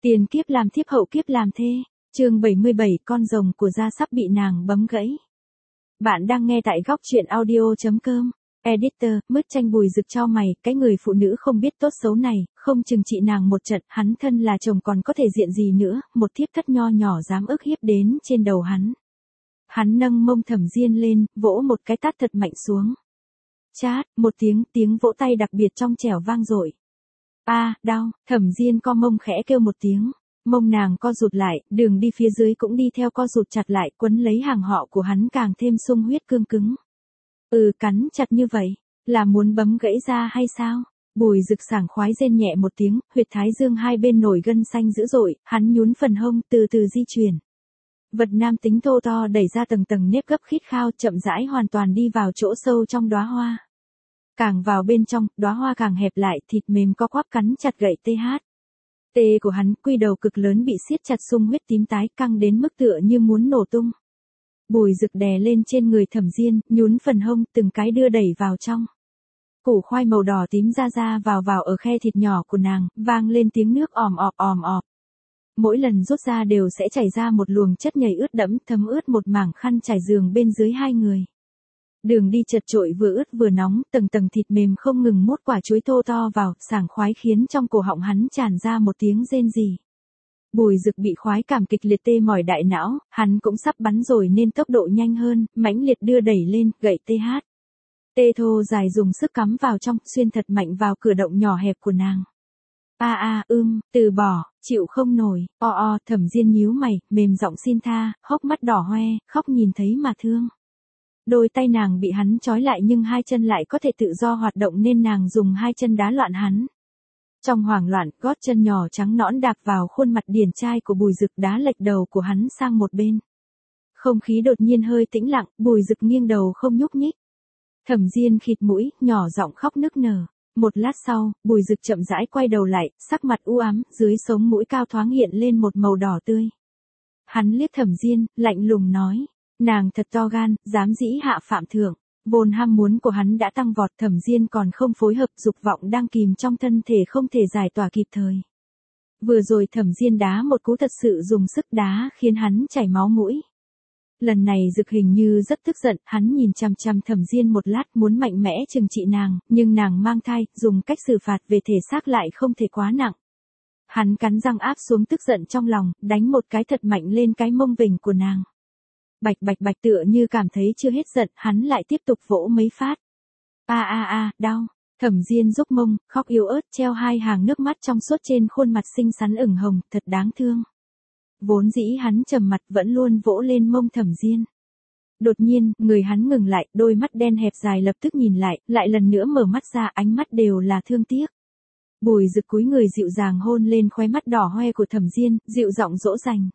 Tiền kiếp làm thiếp hậu kiếp làm thê. Chương 77 con rồng của gia sắp bị nàng bấm gãy. Bạn đang nghe tại góc truyện audio.com. Editor, mứt tranh Bùi Dực chau mày, cái người phụ nữ không biết tốt xấu này, không chừng trị nàng một trận, hắn thân là chồng còn có thể diện gì nữa, một thiếp thất nho nhỏ dám ức hiếp đến trên đầu hắn. Hắn nâng mông Thẩm Diên lên, vỗ một cái tát thật mạnh xuống. Chát, một tiếng vỗ tay đặc biệt trong trẻo vang dội. Đau, Thẩm Diên co mông khẽ kêu một tiếng. Mông nàng co rụt lại, đường đi phía dưới cũng đi theo co rụt chặt lại, quấn lấy hàng họ của hắn càng thêm sung huyết cương cứng. Cắn chặt như vậy, là muốn bấm gãy ra hay sao? Bùi Dực sảng khoái rên nhẹ một tiếng, huyệt thái dương hai bên nổi gân xanh dữ dội, hắn nhún phần hông từ từ di chuyển. Vật nam tính thô to đẩy ra tầng tầng nếp gấp khít khao, chậm rãi hoàn toàn đi vào chỗ sâu trong đóa hoa. Càng vào bên trong, đóa hoa càng hẹp lại, thịt mềm co quắp cắn chặt gậy tê của hắn, quy đầu cực lớn bị siết chặt sung huyết tím tái căng đến mức tựa như muốn nổ tung. Bùi Dực đè lên trên người Thẩm Diên, nhún phần hông, từng cái đưa đẩy vào trong. Củ khoai màu đỏ tím ra vào ở khe thịt nhỏ của nàng, vang lên tiếng nước òm ọp. Mỗi lần rút ra đều sẽ chảy ra một luồng chất nhầy ướt đẫm, thấm ướt một mảng khăn trải giường bên dưới hai người. Đường đi chật trội vừa ướt vừa nóng, tầng tầng thịt mềm không ngừng mốt quả chuối thô to vào, sảng khoái khiến trong cổ họng hắn tràn ra một tiếng rên rỉ. Bùi Dực bị khoái cảm kịch liệt tê mỏi đại não, hắn cũng sắp bắn rồi nên tốc độ nhanh hơn, mãnh liệt đưa đẩy lên, gậy tê thô dài dùng sức cắm vào trong, xuyên thật mạnh vào cửa động nhỏ hẹp của nàng. Từ bỏ, chịu không nổi, Thẩm Diên nhíu mày, mềm giọng xin tha, hốc mắt đỏ hoe, khóc nhìn thấy mà thương. Đôi tay nàng bị hắn trói lại nhưng hai chân lại có thể tự do hoạt động nên nàng dùng hai chân đá loạn hắn. Trong hoảng loạn, gót chân nhỏ trắng nõn đạp vào khuôn mặt điển trai của Bùi Dực, đá lệch đầu của hắn sang một bên. Không khí đột nhiên hơi tĩnh lặng, Bùi Dực nghiêng đầu không nhúc nhích. Thẩm Diên khịt mũi, nhỏ giọng khóc nức nở. Một lát sau, Bùi Dực chậm rãi quay đầu lại, sắc mặt u ám, dưới sống mũi cao thoáng hiện lên một màu đỏ tươi. Hắn liếc Thẩm Diên, lạnh lùng nói. Nàng thật to gan, dám dĩ hạ phạm thượng. Vốn ham muốn của hắn đã tăng vọt, Thẩm Diên còn không phối hợp, dục vọng đang kìm trong thân thể không thể giải tỏa kịp thời. Vừa rồi Thẩm Diên đá một cú thật sự dùng sức đá khiến hắn chảy máu mũi. Lần này Dực hình như rất tức giận, hắn nhìn chằm chằm Thẩm Diên một lát muốn mạnh mẽ trừng trị nàng, nhưng nàng mang thai, dùng cách xử phạt về thể xác lại không thể quá nặng. Hắn cắn răng áp xuống tức giận trong lòng, đánh một cái thật mạnh lên cái mông vểnh của nàng. Bạch tựa như cảm thấy chưa hết giận, hắn lại tiếp tục vỗ mấy phát. Đau. Thẩm Diên rúc mông, khóc yếu ớt, treo hai hàng nước mắt trong suốt trên khuôn mặt xinh xắn ửng hồng, thật đáng thương. Vốn dĩ hắn trầm mặt vẫn luôn vỗ lên mông Thẩm Diên. Đột nhiên, người hắn ngừng lại, đôi mắt đen hẹp dài lập tức nhìn lại lần nữa mở mắt ra, ánh mắt đều là thương tiếc. Bùi Dực cúi người dịu dàng hôn lên khóe mắt đỏ hoe của Thẩm Diên, dịu giọng dỗ dành.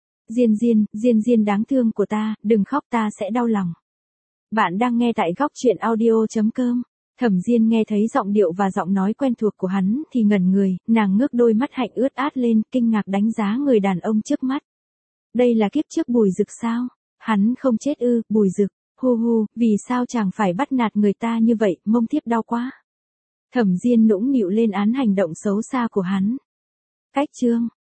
Diên đáng thương của ta, đừng khóc ta sẽ đau lòng. Bạn đang nghe tại góc truyện audio.com. Thẩm Diên nghe thấy giọng điệu và giọng nói quen thuộc của hắn thì ngẩn người, nàng ngước đôi mắt hạnh ướt át lên, kinh ngạc đánh giá người đàn ông trước mắt. Đây là kiếp trước Bùi Dực sao? Hắn không chết ư? Bùi Dực, vì sao chàng phải bắt nạt người ta như vậy, mông thiếp đau quá. Thẩm Diên nũng nịu lên án hành động xấu xa của hắn. Cách chương